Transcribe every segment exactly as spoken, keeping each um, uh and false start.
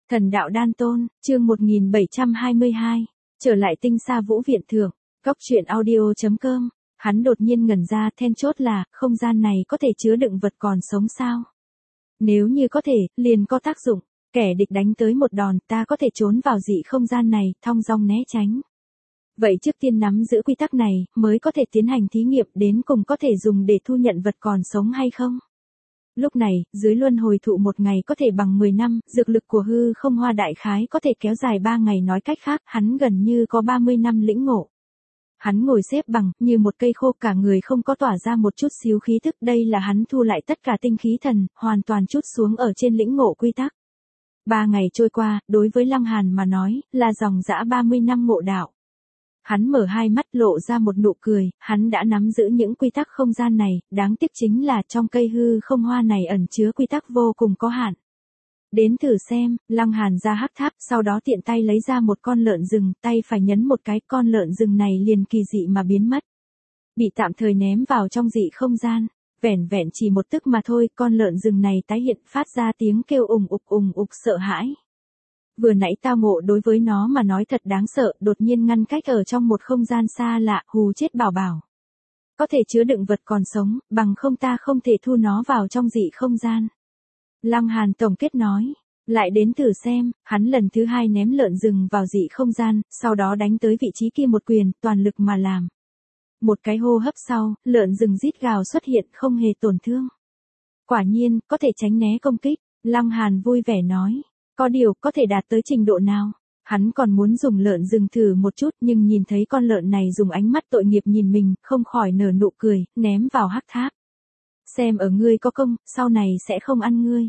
Thần đạo đan tôn, chương một nghìn bảy trăm hai mươi hai, trở lại tinh xa vũ viện thượng, góc truyện audio.com, hắn đột nhiên ngẩn ra, then chốt là, không gian này có thể chứa đựng vật còn sống sao? Nếu như có thể, liền có tác dụng, kẻ địch đánh tới một đòn, ta có thể trốn vào dị không gian này, thong dong né tránh. Vậy trước tiên nắm giữ quy tắc này, mới có thể tiến hành thí nghiệm đến cùng có thể dùng để thu nhận vật còn sống hay không? Lúc này, dưới luân hồi thụ một ngày có thể bằng mười năm, dược lực của hư không hoa đại khái có thể kéo dài ba ngày, nói cách khác, hắn gần như có ba mươi năm lĩnh ngộ. Hắn ngồi xếp bằng, như một cây khô, cả người không có tỏa ra một chút xíu khí thức, đây là hắn thu lại tất cả tinh khí thần, hoàn toàn trút xuống ở trên lĩnh ngộ quy tắc. Ba ngày trôi qua, đối với Lăng Hàn mà nói, là dòng dã ba mươi năm ngộ đạo. Hắn mở hai mắt lộ ra một nụ cười, hắn đã nắm giữ những quy tắc không gian này, đáng tiếc chính là trong cây hư không hoa này ẩn chứa quy tắc vô cùng có hạn. Đến thử xem, Lăng Hàn ra hắc tháp, sau đó tiện tay lấy ra một con lợn rừng, tay phải nhấn một cái, con lợn rừng này liền kỳ dị mà biến mất. Bị tạm thời ném vào trong dị không gian, vẻn vẹn chỉ một tức mà thôi, con lợn rừng này tái hiện phát ra tiếng kêu ùng ục ùng ục sợ hãi. Vừa nãy tao ngộ đối với nó mà nói thật đáng sợ, đột nhiên ngăn cách ở trong một không gian xa lạ, hù chết bảo bảo. Có thể chứa đựng vật còn sống, bằng không ta không thể thu nó vào trong dị không gian. Lăng Hàn tổng kết nói, lại đến thử xem, hắn lần thứ hai ném lợn rừng vào dị không gian, sau đó đánh tới vị trí kia một quyền, toàn lực mà làm. Một cái hô hấp sau, lợn rừng rít gào xuất hiện, không hề tổn thương. Quả nhiên, có thể tránh né công kích, Lăng Hàn vui vẻ nói. Có điều, có thể đạt tới trình độ nào? Hắn còn muốn dùng lợn rừng thử một chút, nhưng nhìn thấy con lợn này dùng ánh mắt tội nghiệp nhìn mình, không khỏi nở nụ cười, ném vào hắc tháp. Xem ở ngươi có công, sau này sẽ không ăn ngươi.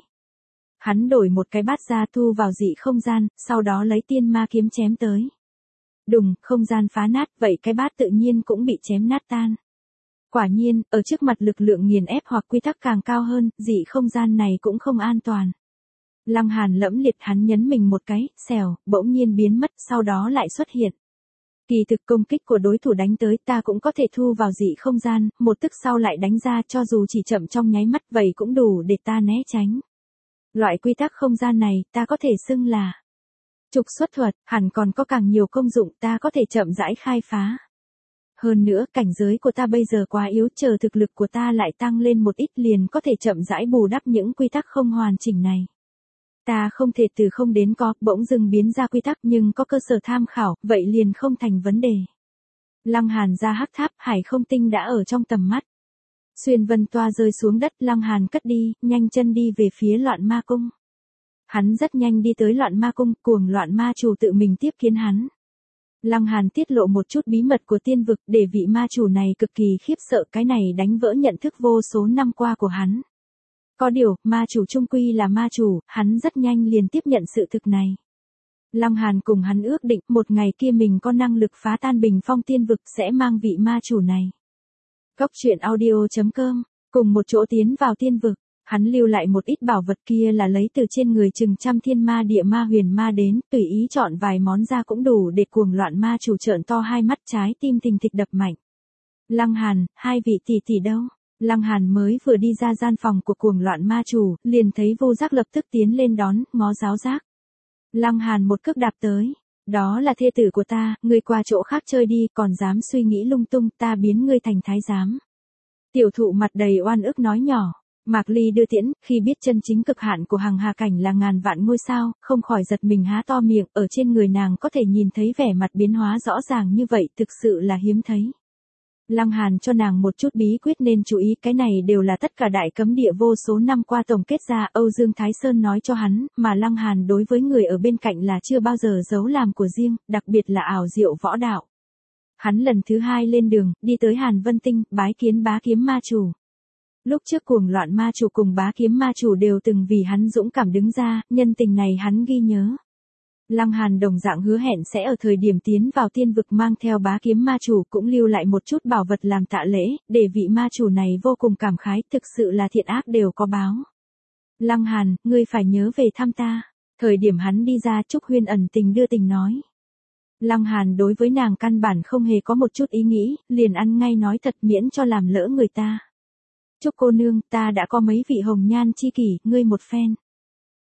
Hắn đổi một cái bát ra thu vào dị không gian, sau đó lấy tiên ma kiếm chém tới. Đùng, không gian phá nát, vậy cái bát tự nhiên cũng bị chém nát tan. Quả nhiên, ở trước mặt lực lượng nghiền ép hoặc quy tắc càng cao hơn, dị không gian này cũng không an toàn. Lăng Hàn lẫm liệt, hắn nhấn mình một cái, xèo, bỗng nhiên biến mất, sau đó lại xuất hiện. Kỳ thực công kích của đối thủ đánh tới, ta cũng có thể thu vào dị không gian, một tức sau lại đánh ra, cho dù chỉ chậm trong nháy mắt, vậy cũng đủ để ta né tránh. Loại quy tắc không gian này, ta có thể xưng là trục xuất thuật, hẳn còn có càng nhiều công dụng, ta có thể chậm rãi khai phá. Hơn nữa, cảnh giới của ta bây giờ quá yếu, chờ thực lực của ta lại tăng lên một ít liền có thể chậm rãi bù đắp những quy tắc không hoàn chỉnh này. Ta không thể từ không đến có, bỗng dưng biến ra quy tắc nhưng có cơ sở tham khảo, vậy liền không thành vấn đề. Lăng Hàn ra hắc tháp, hải không tinh đã ở trong tầm mắt. Xuyên vân toa rơi xuống đất, Lăng Hàn cất đi, nhanh chân đi về phía loạn ma cung. Hắn rất nhanh đi tới loạn ma cung, cuồng loạn ma chủ tự mình tiếp kiến hắn. Lăng Hàn tiết lộ một chút bí mật của tiên vực, để vị ma chủ này cực kỳ khiếp sợ, cái này đánh vỡ nhận thức vô số năm qua của hắn. Có điều, ma chủ chung quy là ma chủ, hắn rất nhanh liền tiếp nhận sự thực này. Lăng Hàn cùng hắn ước định, một ngày kia mình có năng lực phá tan bình phong tiên vực sẽ mang vị ma chủ này. Góc truyện audio.com, cùng một chỗ tiến vào tiên vực, hắn lưu lại một ít bảo vật kia là lấy từ trên người chừng trăm thiên ma địa ma huyền ma đến, tùy ý chọn vài món ra cũng đủ để cuồng loạn ma chủ trợn to hai mắt, trái tim thình thịch đập mạnh. Lăng Hàn, hai vị tỷ tỷ đâu? Lăng Hàn mới vừa đi ra gian phòng của cuồng loạn ma chủ, liền thấy Vô Giác lập tức tiến lên đón, ngó Giáo Giác. Lăng Hàn một cước đạp tới, đó là thê tử của ta, ngươi qua chỗ khác chơi đi, còn dám suy nghĩ lung tung, ta biến ngươi thành thái giám. Tiểu thụ mặt đầy oan ức nói nhỏ, Mạc Ly đưa tiễn, khi biết chân chính cực hạn của hằng hà cảnh là ngàn vạn ngôi sao, không khỏi giật mình há to miệng, ở trên người nàng có thể nhìn thấy vẻ mặt biến hóa rõ ràng như vậy, thực sự là hiếm thấy. Lăng Hàn cho nàng một chút bí quyết nên chú ý, cái này đều là tất cả đại cấm địa vô số năm qua tổng kết ra, Âu Dương Thái Sơn nói cho hắn, mà Lăng Hàn đối với người ở bên cạnh là chưa bao giờ giấu làm của riêng, đặc biệt là ảo diệu võ đạo. Hắn lần thứ hai lên đường, đi tới Hàn Vân Tinh, bái kiến bá kiếm ma chủ. Lúc trước cuồng loạn ma chủ cùng bá kiếm ma chủ đều từng vì hắn dũng cảm đứng ra, nhân tình này hắn ghi nhớ. Lăng Hàn đồng dạng hứa hẹn sẽ ở thời điểm tiến vào tiên vực mang theo bá kiếm ma chủ cũng lưu lại một chút bảo vật làm tạ lễ, để vị ma chủ này vô cùng cảm khái, thực sự là thiện ác đều có báo. Lăng Hàn, ngươi phải nhớ về thăm ta. Thời điểm hắn đi ra, Trúc Huyên ẩn tình đưa tình nói. Lăng Hàn đối với nàng căn bản không hề có một chút ý nghĩ, liền ăn ngay nói thật miễn cho làm lỡ người ta. Trúc cô nương, ta đã có mấy vị hồng nhan chi kỷ, ngươi một phen.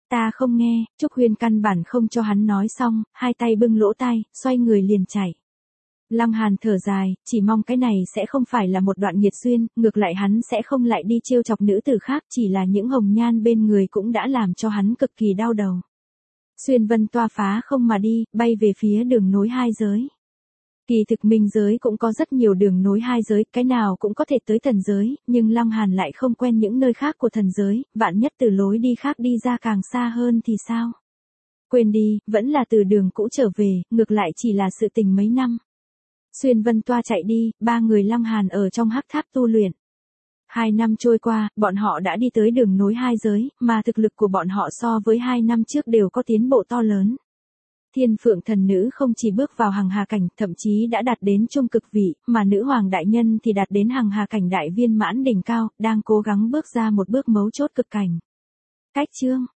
Ta không nghe, Trúc Huyên căn bản không cho hắn nói xong, hai tay bưng lỗ tai, xoay người liền chạy. Lăng Hàn thở dài, chỉ mong cái này sẽ không phải là một đoạn nghiệt duyên, ngược lại hắn sẽ không lại đi trêu chọc nữ tử khác, chỉ là những hồng nhan bên người cũng đã làm cho hắn cực kỳ đau đầu. Xuyên vân toa phá không mà đi, bay về phía đường nối hai giới. Kỳ thực minh giới cũng có rất nhiều đường nối hai giới, cái nào cũng có thể tới thần giới, nhưng Lăng Hàn lại không quen những nơi khác của thần giới, vạn nhất từ lối đi khác đi ra càng xa hơn thì sao? Quên đi, vẫn là từ đường cũ trở về, ngược lại chỉ là sự tình mấy năm. Xuyên vân toa chạy đi, ba người Lăng Hàn ở trong hắc tháp tu luyện. Hai năm trôi qua, bọn họ đã đi tới đường nối hai giới, mà thực lực của bọn họ so với hai năm trước đều có tiến bộ to lớn. Thiên Phượng thần nữ không chỉ bước vào hằng hà cảnh, thậm chí đã đạt đến trung cực vị, mà nữ hoàng đại nhân thì đạt đến hằng hà cảnh đại viên mãn đỉnh cao, đang cố gắng bước ra một bước mấu chốt cực cảnh. Cách chương